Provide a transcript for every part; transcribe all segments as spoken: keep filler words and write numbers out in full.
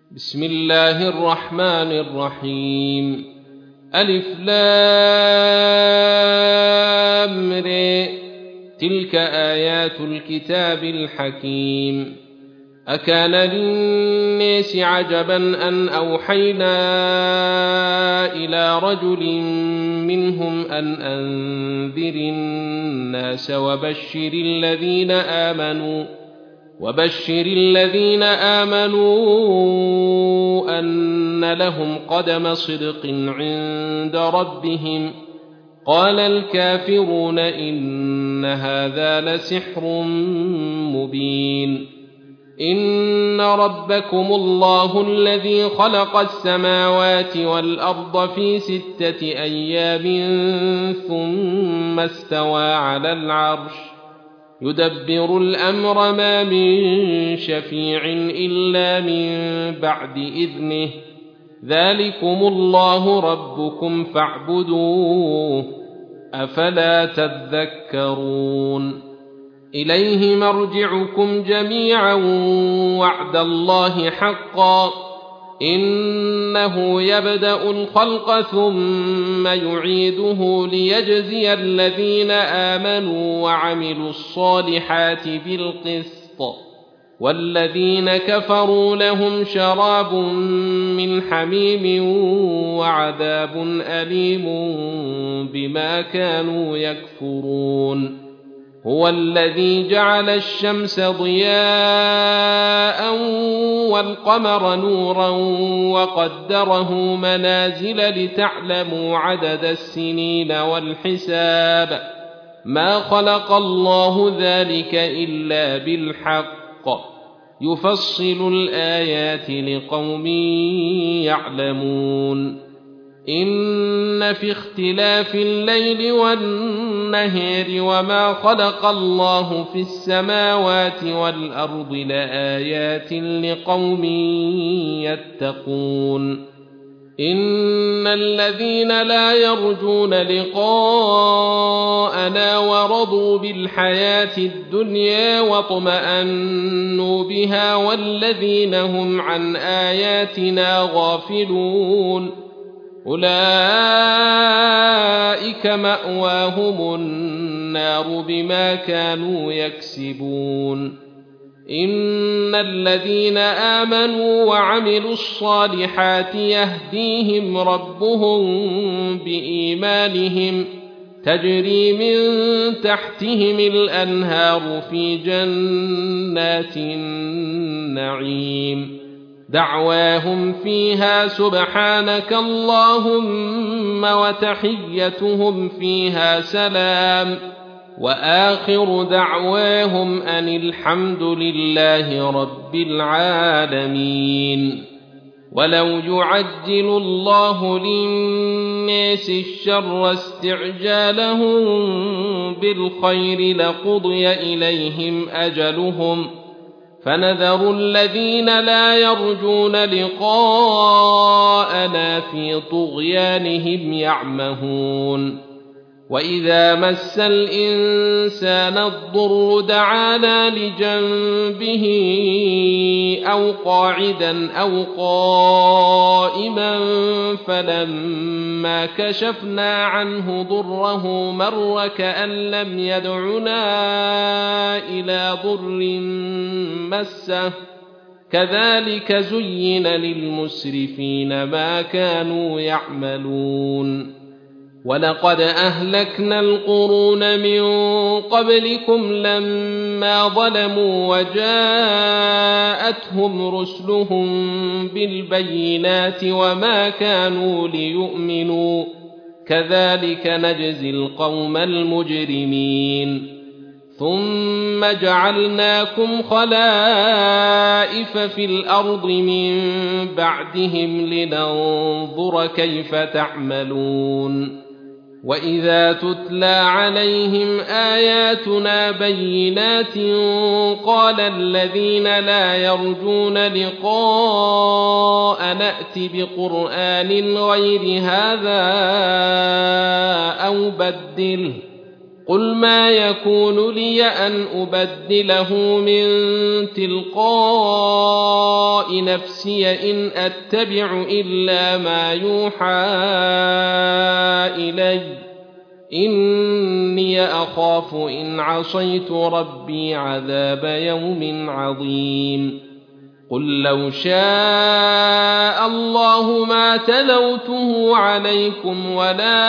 بسم الله الرحمن الرحيم. ألف لام ر. تلك آيات الكتاب الحكيم. أكان للناس عجبا أن أوحينا إلى رجل منهم أن أنذر الناس وبشر الذين آمنوا وبشر الذين آمنوا أن لهم قدم صدق عند ربهم. قال الكافرون إن هذا لسحر مبين. إن ربكم الله الذي خلق السماوات والأرض في ستة أيام ثم استوى على العرش يدبر الأمر ما من شفيع إلا من بعد إذنه. ذلكم الله ربكم فاعبدوه أفلا تذكرون. إليه مرجعكم جميعا وعد الله حقا إنه يبدأ الخلق ثم يعيده ليجزي الذين آمنوا وعملوا الصالحات بالقسط والذين كفروا لهم شراب من حميم وعذاب أليم بما كانوا يكفرون. هو الذي جعل الشمس ضياء والقمر نورا وقدره منازل لتعلموا عدد السنين والحساب. ما خلق الله ذلك إلا بالحق يفصل الآيات لقوم يعلمون. إن في اختلاف الليل والنهار وما خلق الله في السماوات والأرض لآيات لقوم يتقون. إن الذين لا يرجون لقاءنا ورضوا بالحياة الدنيا واطمأنوا بها والذين هم عن آياتنا غافلون أولئك مأواهم النار بما كانوا يكسبون. إن الذين آمنوا وعملوا الصالحات يهديهم ربهم بإيمانهم تجري من تحتهم الأنهار في جنات النعيم. دعواهم فيها سبحانك اللهم وتحيتهم فيها سلام وآخر دعواهم أن الحمد لله رب العالمين. ولو يعجل الله للناس الشر استعجالهم بالخير لقضي إليهم أجلهم فنذر الذين لا يرجون لقاءنا في طغيانهم يعمهون. وإذا مس الإنسان الضر دعانا لجنبه أو قاعدا أو قائما فلما كشفنا عنه ضره مر كأن لم يدعنا إلى ضر مسه كذلك زين للمسرفين ما كانوا يعملون. ولقد أهلكنا القرون من قبلكم لما ظلموا وجاءتهم رسلهم بالبينات وما كانوا ليؤمنوا كذلك نجزي القوم المجرمين. ثم جعلناكم خلائف في الأرض من بعدهم لننظر كيف تعملون. وإذا تتلى عليهم آياتنا بينات قال الذين لا يرجون لقاء نأت بقرآن غير هذا أو بدله قل ما يكون لي أن أبدله من تلقاء نفسي إن أتبع إلا ما يوحى إلي إني أخاف إن عصيت ربي عذاب يوم عظيم قل لو شاء الله ما تلوته عليكم ولا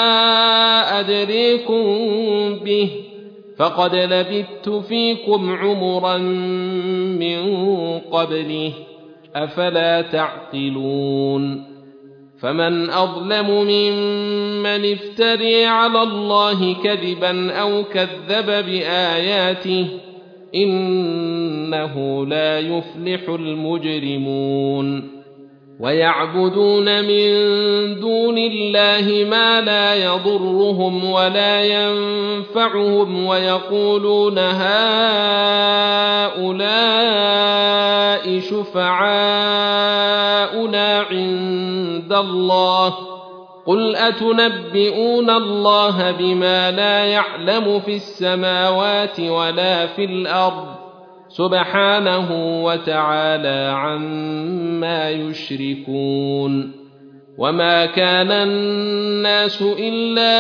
أدريكم به فقد لبثت فيكم عمرا من قبله أفلا تعقلون فمن أظلم ممن افتري على الله كذبا أو كذب بآياته إنه لا يفلح المجرمون ويعبدون من دون الله ما لا يضرهم ولا ينفعهم ويقولون هؤلاء شفعاؤنا عند الله قل أتنبئون الله بما لا يعلم في السماوات ولا في الأرض سبحانه وتعالى عما يشركون وما كان الناس إلا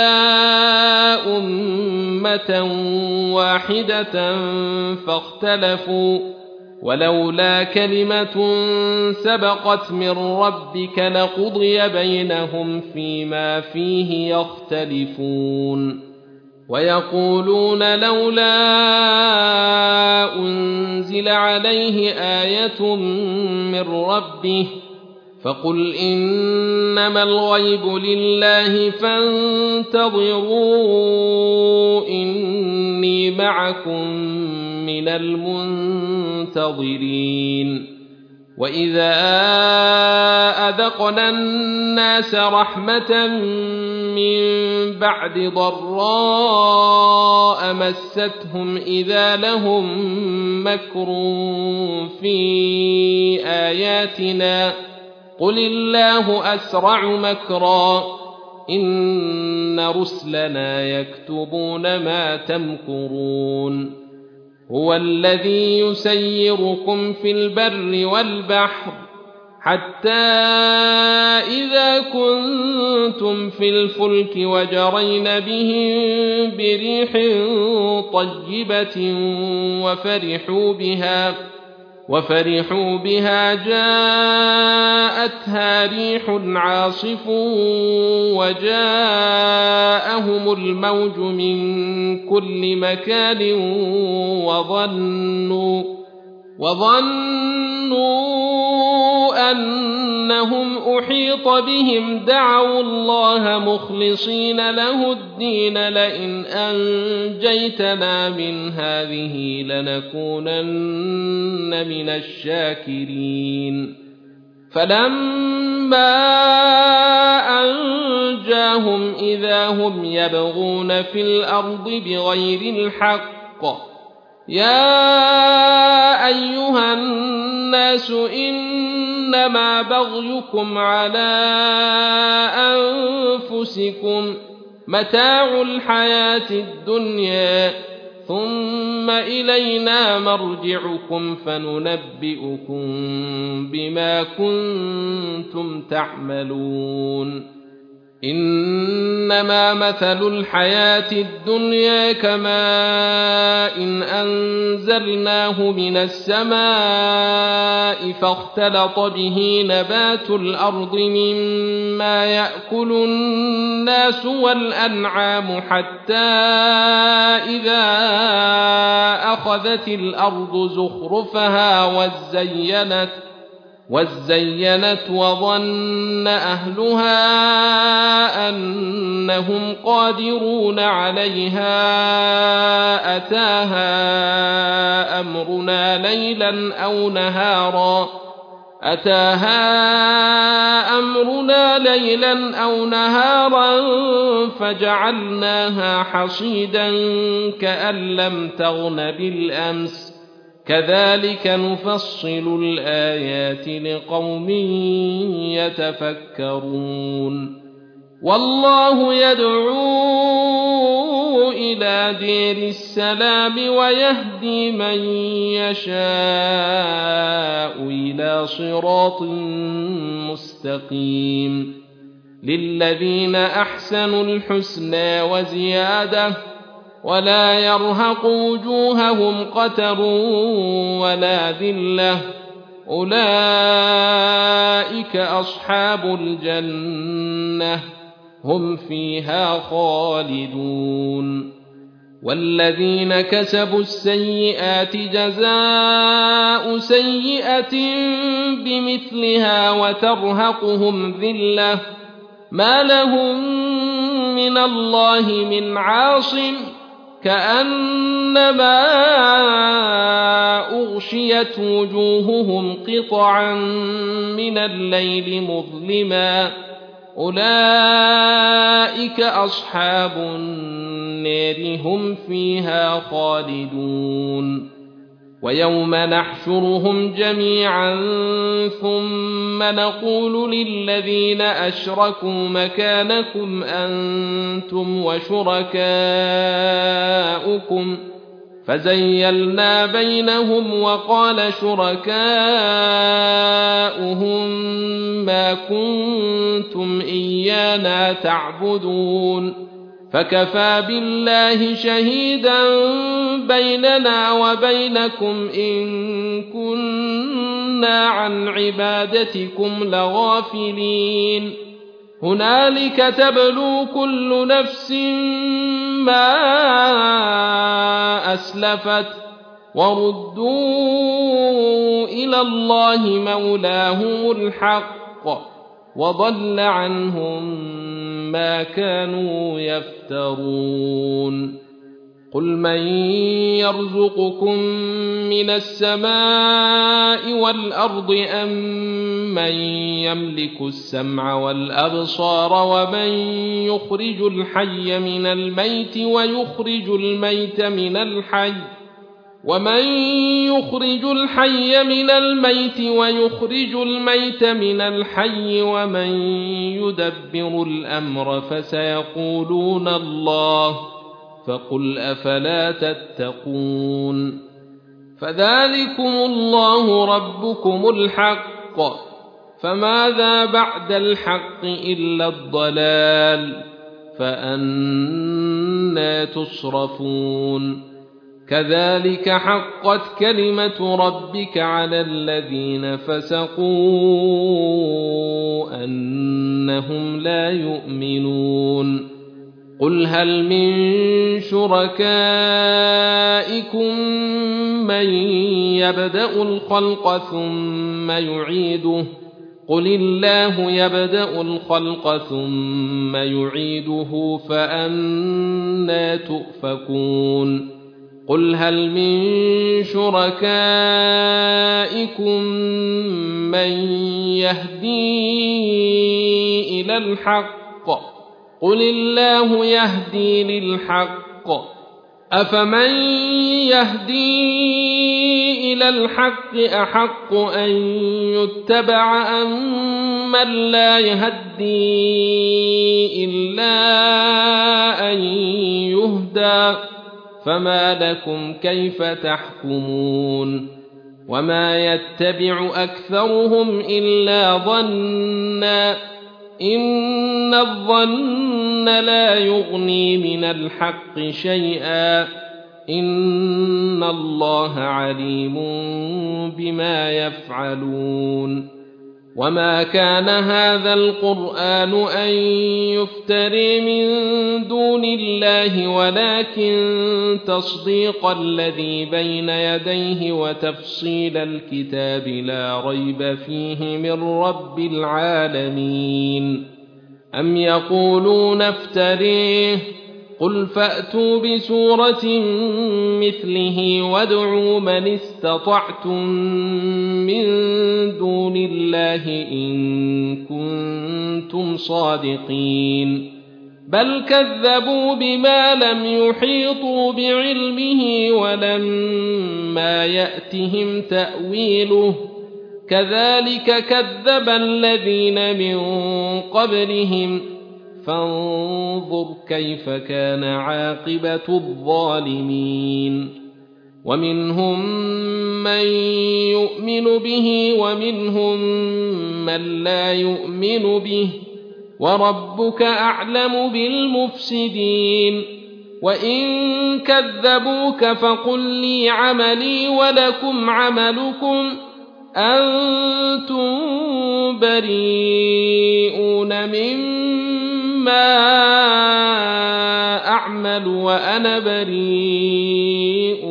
أمة واحدة فاختلفوا ولولا كلمة سبقت من ربك لقضي بينهم فيما فيه يختلفون ويقولون لولا أنزل عليه آية من ربه فقل إنما الغيب لله فانتظروا إني معكم من المنتظرين وإذا أذقنا الناس رحمة من بعد ضراء مستهم إذا لهم مكر في آياتنا قل الله أسرع مكرا إن رسلنا يكتبون ما تمكرون هو الذي يسيركم في البر والبحر حتى إذا كنتم في الفلك وجرين بهم بريح طيبة وفرحوا بها وفرحوا بها جاءتها ريح عاصف وجاءهم الموج من كل مكان وظنوا وظنوا أنهم أحيط بهم دعوا الله مخلصين له الدين لئن أنجيتنا من هذه لنكونن من الشاكرين فلما أنجاهم إذا هم يبغون في الأرض بغير الحق يا أيها الناس إنما بغيكم على أنفسكم متاع الحياة الدنيا ثم إلينا مرجعكم فننبئكم بما كنتم تعملون إنما مثل الحياة الدنيا كماء إن أنزلناه من السماء فاختلط به نبات الأرض مما يأكل الناس والأنعام حتى إذا أخذت الأرض زخرفها وزينت وزينت وظن أهلها أنهم قادرون عليها أتاها أمرنا ليلا أو نهارا أتاها أمرنا ليلا أو نهارا فجعلناها حصيدا كأن لم تغن بالأمس كذلك نفصل الآيات لقوم يتفكرون والله يدعو إلى دير السلام ويهدي من يشاء إلى صراط مستقيم للذين أحسنوا الحسنى وزيادة ولا يرهق وجوههم قتر ولا ذلة أولئك أصحاب الجنة هم فيها خالدون والذين كسبوا السيئات جزاء سيئة بمثلها وترهقهم ذلة ما لهم من الله من عاصم كأنما أغشيت وجوههم قطعا من الليل مظلما أولئك أصحاب النار هم فيها خالدون ويوم نحشرهم جميعا ثم نقول للذين أشركوا مكانكم أنتم وشركاؤكم فزيلنا بينهم وقال شركاؤهم ما كنتم إيانا تعبدون فكفى بالله شهيدا بيننا وبينكم إن كنا عن عبادتكم لغافلين هنالك تبلو كل نفس ما أسلفت وردوا إلى الله مولاهم الحق وضل عنهم ما كانوا يفترون قل من يرزقكم من السماء والأرض أم من يملك السمع والأبصار ومن يخرج الحي من الميت ويخرج الميت من الحي ومن يخرج الحي من الميت ويخرج الميت من الحي ومن يدبر الأمر فسيقولون الله فقل أفلا تتقون فذلكم الله ربكم الحق فماذا بعد الحق إلا الضلال فأنى تصرفون كذلك حقت كلمة ربك على الذين فسقوا أنهم لا يؤمنون قل هل من شركائكم من يبدأ الخلق ثم يعيده قل الله يبدأ الخلق ثم يعيده فأنى تؤفكون قل هل من شركائكم من يهدي إلى الحق قل الله يهدي للحق أفمن يهدي إلى الحق أحق أن يتبع أم من لا يهدي إلا أن يهدى فما لكم كيف تحكمون وما يتبع أكثرهم إلا ظنا إن الظن لا يغني من الحق شيئا إن الله عليم بما يفعلون وما كان هذا القرآن أن يفتري من دون الله ولكن تصديق الذي بين يديه وتفصيل الكتاب لا ريب فيه من رب العالمين أم يقولون افتريه قل فأتوا بسورة مثله وادعوا من استطعتم من دون الله إن كنتم صادقين بل كذبوا بما لم يحيطوا بعلمه ولما يأتهم تأويله كذلك كذب الذين من قبلهم فانظر كيف كان عاقبة الظالمين ومنهم من يؤمن به ومنهم من لا يؤمن به وربك أعلم بالمفسدين وإن كذبوك فقل لي عملي ولكم عملكم أنتم بريئون مما أعمل وأنا بريء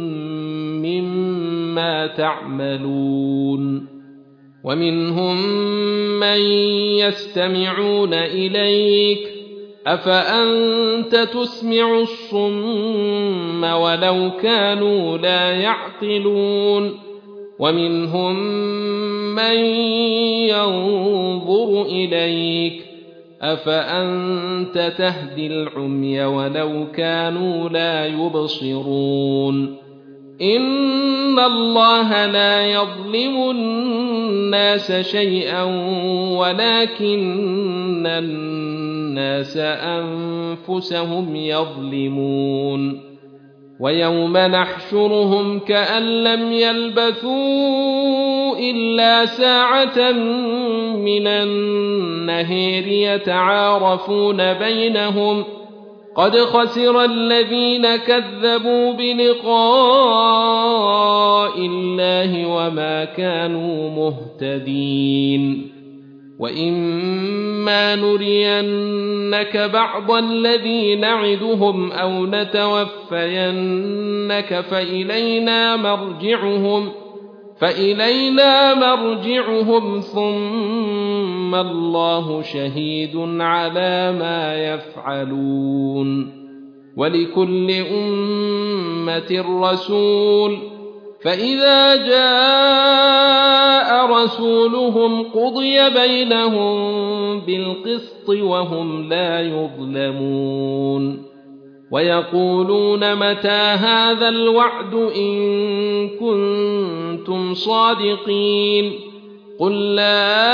مما تعملون ومنهم من يستمعون إليك أفأنت تسمع الصم ولو كانوا لا يعقلون ومنهم من ينظر إليك أفأنت تهدي العمي ولو كانوا لا يبصرون إن الله لا يظلم الناس شيئا ولكن الناس أنفسهم يظلمون ويوم نحشرهم كأن لم يلبثوا إلا ساعة من النهار يتعارفون بينهم قد خسر الذين كذبوا بلقاء الله وما كانوا مهتدين وإما نرينك بعض الذي نعدهم أو نتوفينك فإلينا مرجعهم فإلينا مرجعهم ثم الله شهيد على ما يفعلون ولكل أمة رسول فإذا جاء رسولهم قضي بينهم بالقسط وهم لا يظلمون ويقولون متى هذا الوعد إن كنتم صادقين قل لا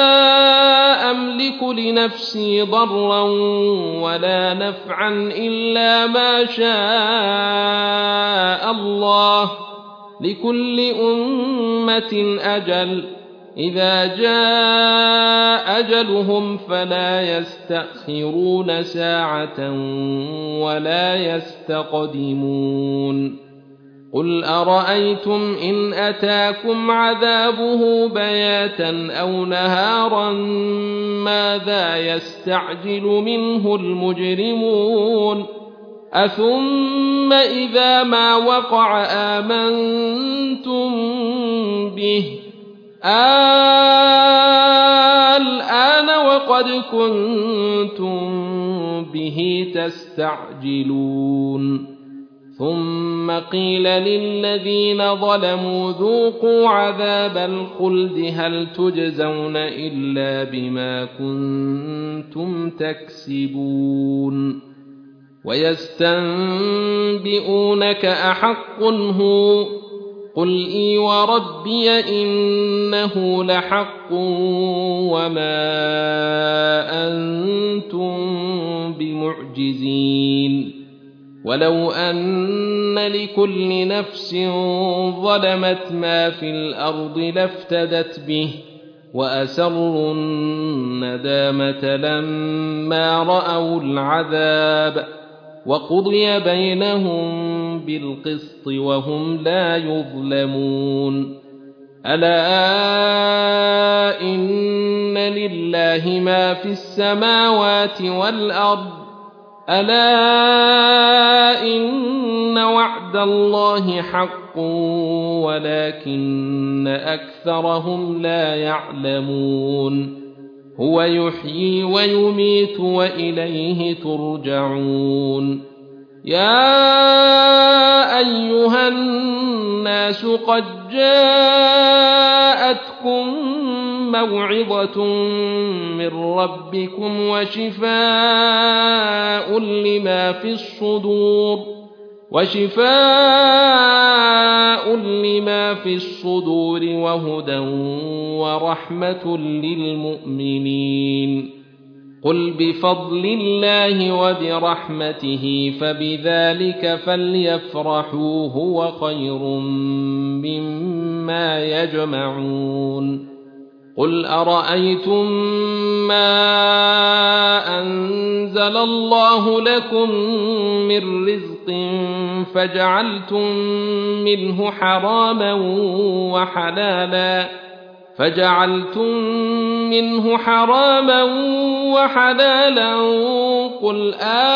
أملك لنفسي ضرا ولا نفعا إلا ما شاء الله لكل أمة أجل إذا جاء أجلهم فلا يستأخرون ساعة ولا يستقدمون قل أرأيتم إن أتاكم عذابه بياتا أو نهارا ماذا يستعجل منه المجرمون أثم إذا ما وقع آمنتم به الآن وقد كنتم به تستعجلون ثم قيل للذين ظلموا ذوقوا عذاب الخلد هل تجزون إلا بما كنتم تكسبون ويستنبئونك أحق هو قل إي وربي إنه لحق وما أنتم بمعجزين ولو أن لكل نفس ظلمت ما في الأرض لافتدت به وأسروا الندامة لما رأوا العذاب وقضي بينهم بالقسط وهم لا يظلمون ألا إن لله ما في السماوات والأرض ألا إن وعد الله حق ولكن أكثرهم لا يعلمون هو يحيي ويميت وإليه ترجعون يا أيها الناس قد جاءتكم موعظة من ربكم وشفاء لما في الصدور وشفاء لما في الصدور وهدى ورحمة للمؤمنين قل بفضل الله وبرحمته فبذلك فليفرحوا هو خير مما يجمعون قل أرأيتم ما أنزل الله لكم من رزق فجعلتم منه حراما وحلالا فجعلتم منه حراما وحلالا قل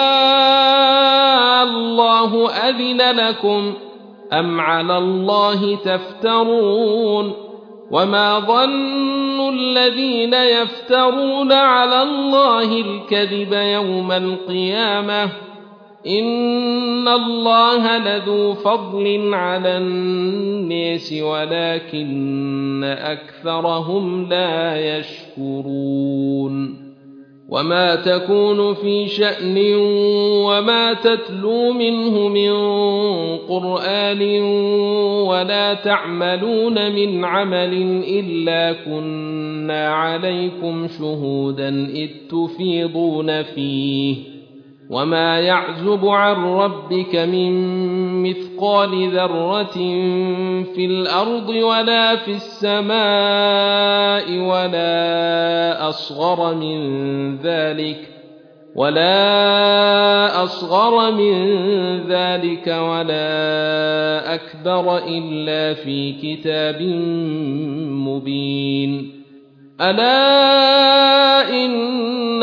آه الله أذن لكم أم على الله تفترون وما ظن الذين يفترون على الله الكذب يوم القيامة إن الله لذو فضل على الناس ولكن أكثرهم لا يشكرون وما تكون في شأن وما تتلو منه من قرآن ولا تعملون من عمل إلا كنا عليكم شهودا إذ تفيضون فيه وما يعزب عن ربك من مثقال ذرة في الأرض ولا في السماء ولا أصغر من ذلك ولا أصغر من ذلك ولا أكبر إلا في كتاب مبين ألا إن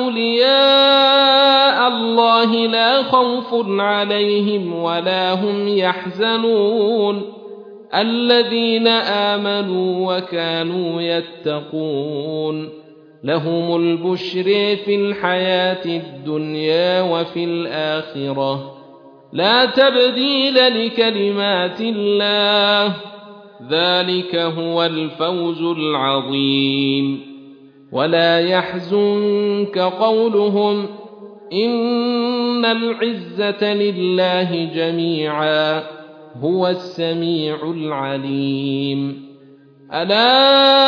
أولياء الله لا خوف عليهم ولا هم يحزنون الذين آمنوا وكانوا يتقون لهم البشر في الحياة الدنيا وفي الآخرة لا تبديل لكلمات الله ذلك هو الفوز العظيم ولا يحزنك قولهم إن العزة لله جميعا هو السميع العليم ألا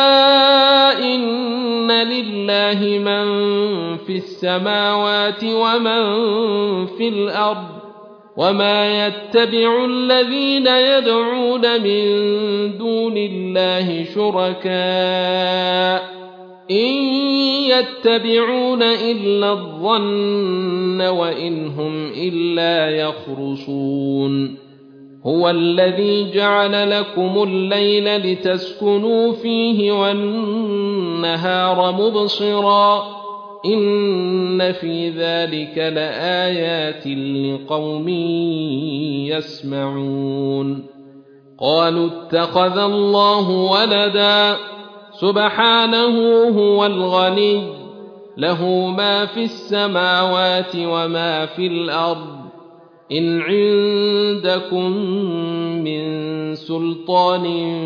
إن لله من في السماوات ومن في الأرض وما يتبع الذين يدعون من دون الله شركاء إن يتبعون إلا الظن وإن هم إلا يخرصون هو الذي جعل لكم الليل لتسكنوا فيه والنهار مبصرا إن في ذلك لآيات لقوم يسمعون قالوا اتخذ الله ولدا سبحانه هو الغني له ما في السماوات وما في الأرض إن عندكم من سلطان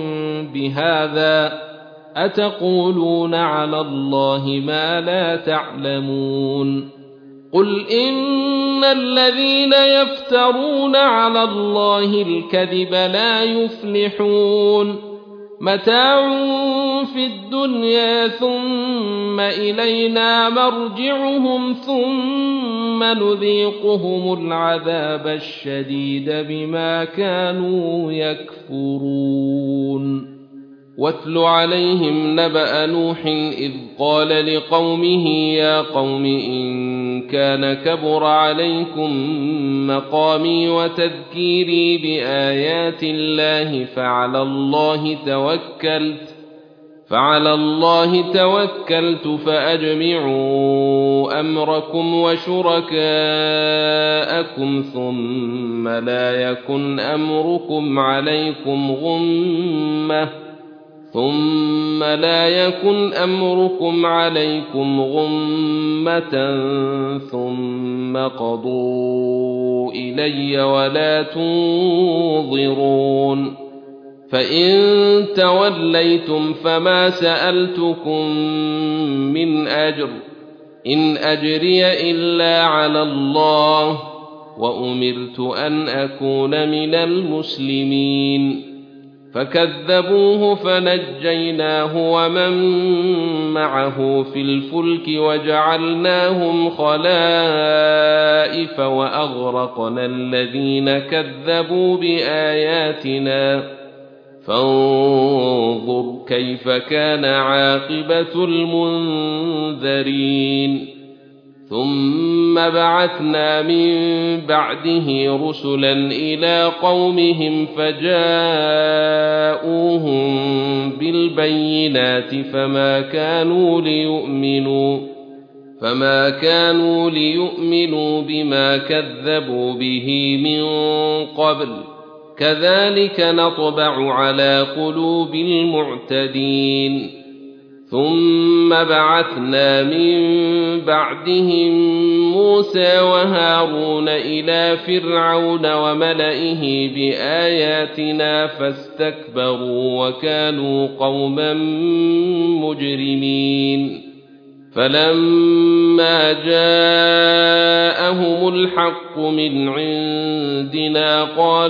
بهذا أتقولون على الله ما لا تعلمون قل إن الذين يفترون على الله الكذب لا يفلحون متاع في الدنيا ثم إلينا مرجعهم ثم نذيقهم العذاب الشديد بما كانوا يكفرون واتل عليهم نبأ نوح إذ قال لقومه يا قوم إن كان كبر عليكم مقامي وتذكيري بآيات الله فعلى الله توكلت فعلى الله توكلت فأجمعوا أمركم وشركاءكم ثم لا يكن أمركم عليكم غمة ثم لا يكن أمركم عليكم غمة ثم قضوا إلي ولا تنظرون فإن توليتم فما سألتكم من أجر إن أجري إلا على الله وأمرت أن أكون من المسلمين فكذبوه فنجيناه ومن معه في الفلك وجعلناهم خلائف وأغرقنا الذين كذبوا بآياتنا فانظر كيف كان عاقبة المنذرين ثم بعثنا من بعده رسلا إلى قومهم فجاءوهم بالبينات فما كانوا ليؤمنوا فما كانوا ليؤمنوا بما كذبوا به من قبل كذلك نطبع على قلوب المعتدين ثم بعثنا من بعدهم موسى وهارون إلى فرعون وملئه بآياتنا فاستكبروا وكانوا قوما مجرمين فلما جاءهم الحق من عندنا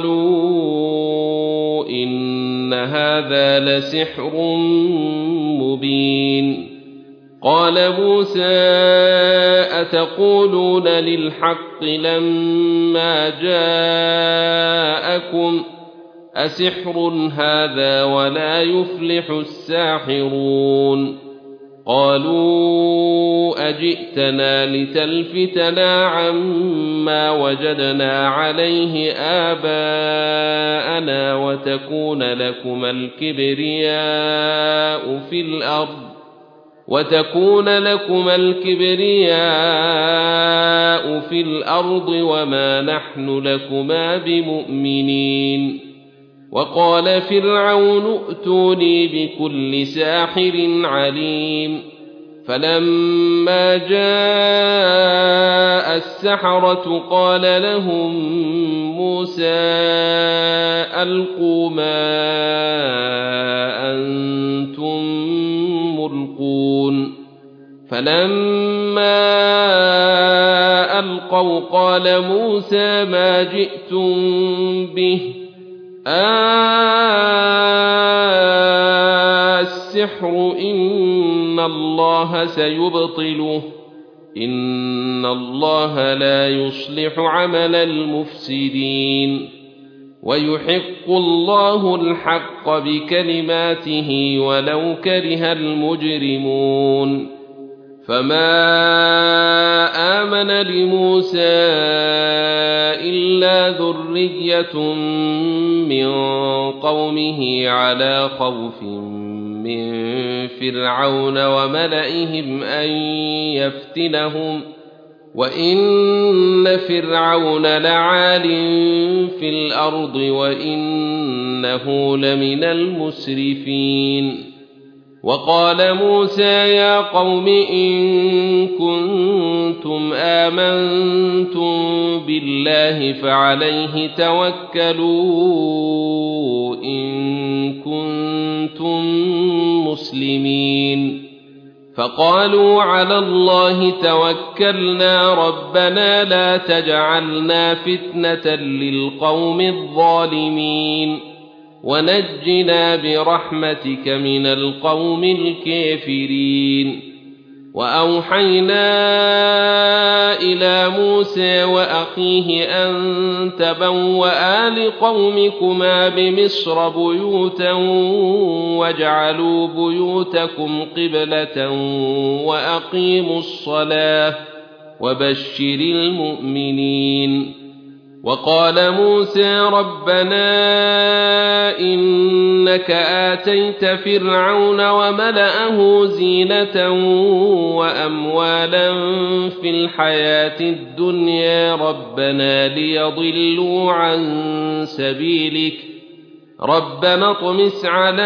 قالوا إن هذا لسحر مبين قال موسى أتقولون للحق لما جاءكم أسحر هذا ولا يفلح الساحرون قالوا أجئتنا لتلفتنا عما وجدنا عليه آباءنا وتكون لكما الكبرياء في الأرض وتكون لكما الكبرياء في الأرض وما نحن لكما بمؤمنين وقال فرعون ائتوني بكل ساحر عليم فلما جاء السحرة قال لهم موسى ألقوا ما أنتم ملقون فلما ألقوا قال موسى ما جئتم به السحر إن الله سيبطله إن الله لا يصلح عمل المفسدين ويحق الله الحق بكلماته ولو كره المجرمون فما آمن لموسى إلا ذرية من قومه على خوف من فرعون وملئهم أن يفتنهم وإن فرعون لعال في الأرض وإنه لمن المسرفين وقال موسى يا قوم إن كنتم آمنتم بالله فعليه توكلوا إن كنتم مسلمين فقالوا على الله توكلنا ربنا لا تجعلنا فتنة للقوم الظالمين ونجنا برحمتك من القوم الكافرين وأوحينا إلى موسى وأخيه أن تبوأ لقومكما بمصر بيوتا واجعلوا بيوتكم قبلة وأقيموا الصلاة وبشر المؤمنين وقال موسى ربنا إنك آتيت فرعون وملأه زينة وأموالا في الحياة الدنيا ربنا ليضلوا عن سبيلك ربنا اطمس على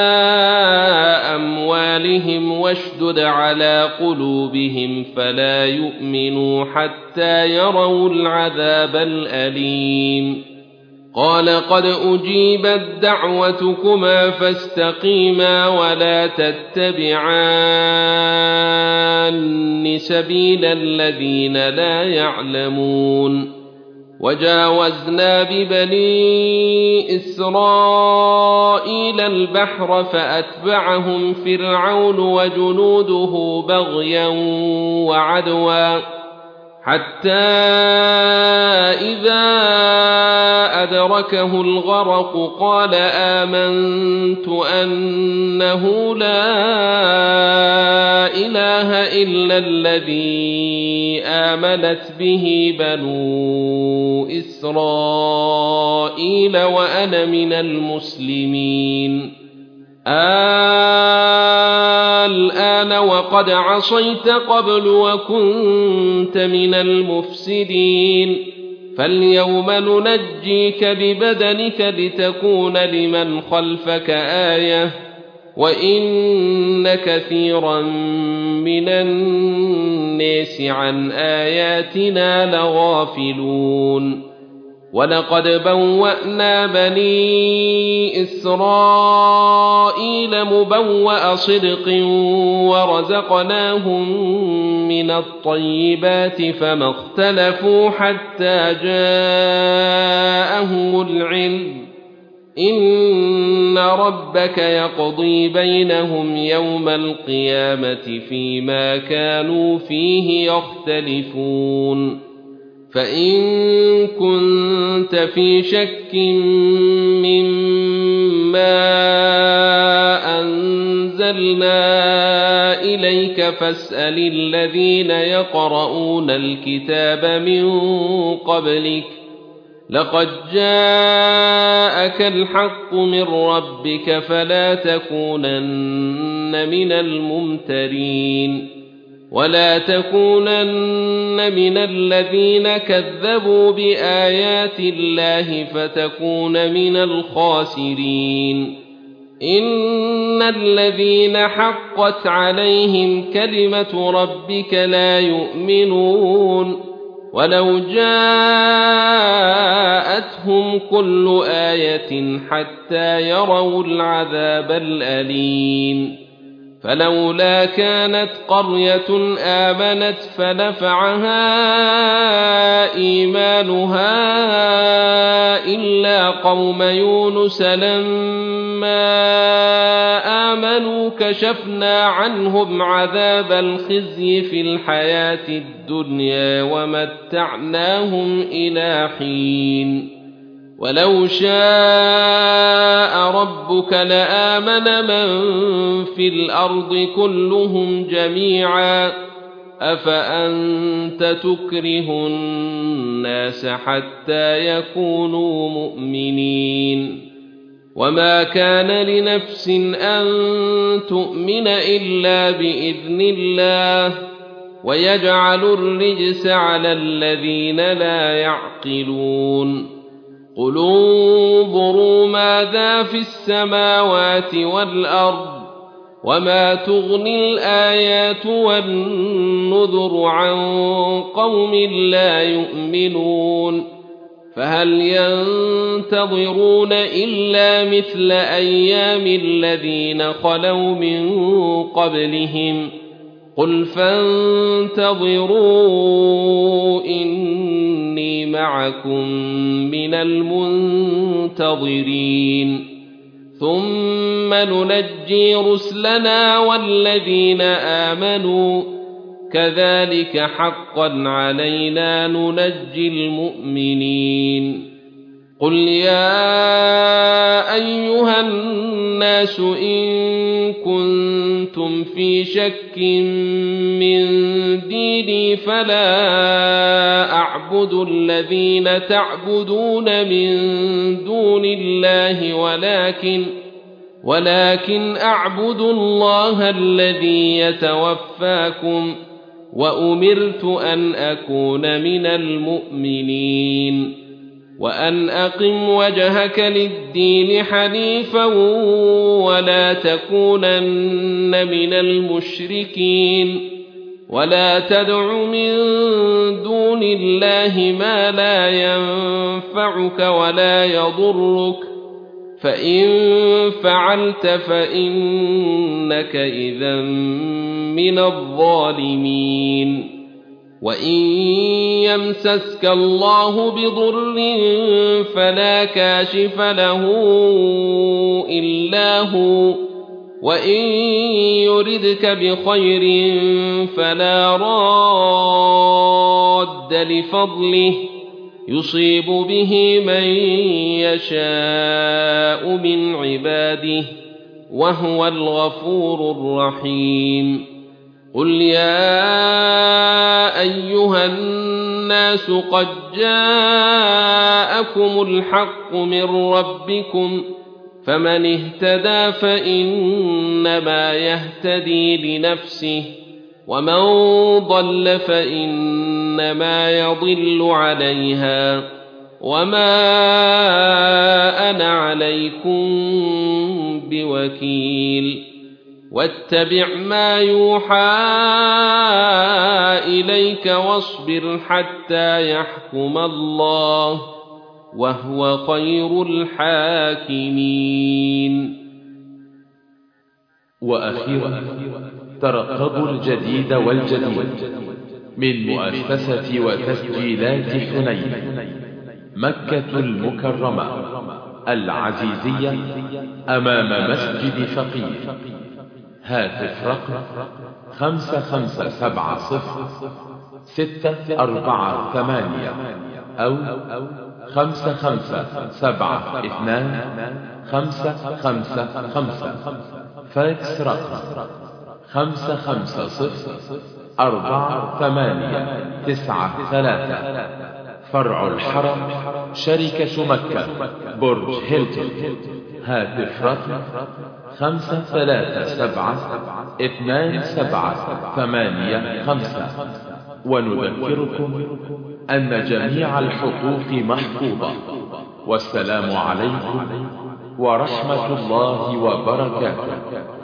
أموالهم واشدد على قلوبهم فلا يؤمنوا حتى يروا العذاب الأليم قال قد أجيبت دعوتكما فاستقيما ولا تتبعان سبيل الذين لا يعلمون وجاوزنا ببني إسرائيل البحر فأتبعهم فرعون وجنوده بغيا وعدوا حتى إذا أدركه الغرق قال آمنت أنه لا إله إلا الذي آمنت به بنو إسرائيل وأنا من المسلمين الآن وقد عصيت قبل وكنت من المفسدين فاليوم ننجيك ببدنك لتكون لمن خلفك آية وإن كثيرا من الناس عن آياتنا لغافلون ولقد بوأنا بني إسرائيل مبوأ صدق ورزقناهم من الطيبات فما اختلفوا حتى جاءهم العلم إن ربك يقضي بينهم يوم القيامة فيما كانوا فيه يختلفون فإن كنت في شك مما أنزلنا إليك فاسأل الذين يقرؤون الكتاب من قبلك لقد جاءك الحق من ربك فلا تكونن من الممترين ولا تكونن من الذين كذبوا بآيات الله فتكون من الخاسرين إن الذين حقت عليهم كلمة ربك لا يؤمنون ولو جاءتهم كل آية حتى يروا العذاب الأليم فلولا كانت قرية آمنت فنفعها إيمانها إلا قوم يونس لما آمنوا كشفنا عنهم عذاب الخزي في الحياة الدنيا ومتعناهم إلى حين ولو شاء ربك لآمن من في الأرض كلهم جميعا أفأنت تكره الناس حتى يكونوا مؤمنين وما كان لنفس أن تؤمن إلا بإذن الله ويجعل الرجس على الذين لا يعقلون قل انظروا ماذا في السماوات والأرض وما تغني الآيات والنذر عن قوم لا يؤمنون فهل ينتظرون إلا مثل أيام الذين خلوا من قبلهم قل فانتظروا إني معكم من المنتظرين ثم ننجي رسلنا والذين آمنوا كذلك حقا علينا ننجي المؤمنين قل يا أيها الناس إن كنتم في شك من ديني فلا أعبد الذين تعبدون من دون الله ولكن ولكن أعبد الله الذي يتوفاكم وأمرت أن أكون من المؤمنين وأن أقم وجهك للدين حنيفا ولا تكونن من المشركين ولا تدع من دون الله ما لا ينفعك ولا يضرك فإن فعلت فإنك إذا من الظالمين وإن يمسسك الله بضر فلا كاشف له إلا هو، وإن يردك بخير فلا راد لفضله يصيب به من يشاء من عباده وهو الغفور الرحيم. قل يا أيها الناس قد جاءكم الحق من ربكم، فمن اهتدى فإنما يهتدي لنفسه، ومن ضل فإنما يضل عليها، وما أنا عليكم بوكيل. واتبع ما يوحى إليك واصبر حتى يحكم الله وهو خير الحاكمين. وأخيرا ترقبوا الجديد والجديد من مؤسسة وتسجيلات حنين مكة المكرمة العزيزية أمام مسجد فقيه. هاتف رقم خمسة خمسة سبعة صفر ستة أربعة ثمانية أو خمسة خمسة سبعة اثنان خمسة خمسة خمسة. فاكس رقم خمسة خمسة صفر أربعة ثمانية تسعة ثلاثة. فرع الحرم شركة مكة برج هيلتون. هاتف رقم خمسة ثلاثة سبعة اثنان سبعة ثمانية خمسة. ونذكركم أن جميع الحقوق محفوظة. والسلام عليكم ورحمة الله وبركاته.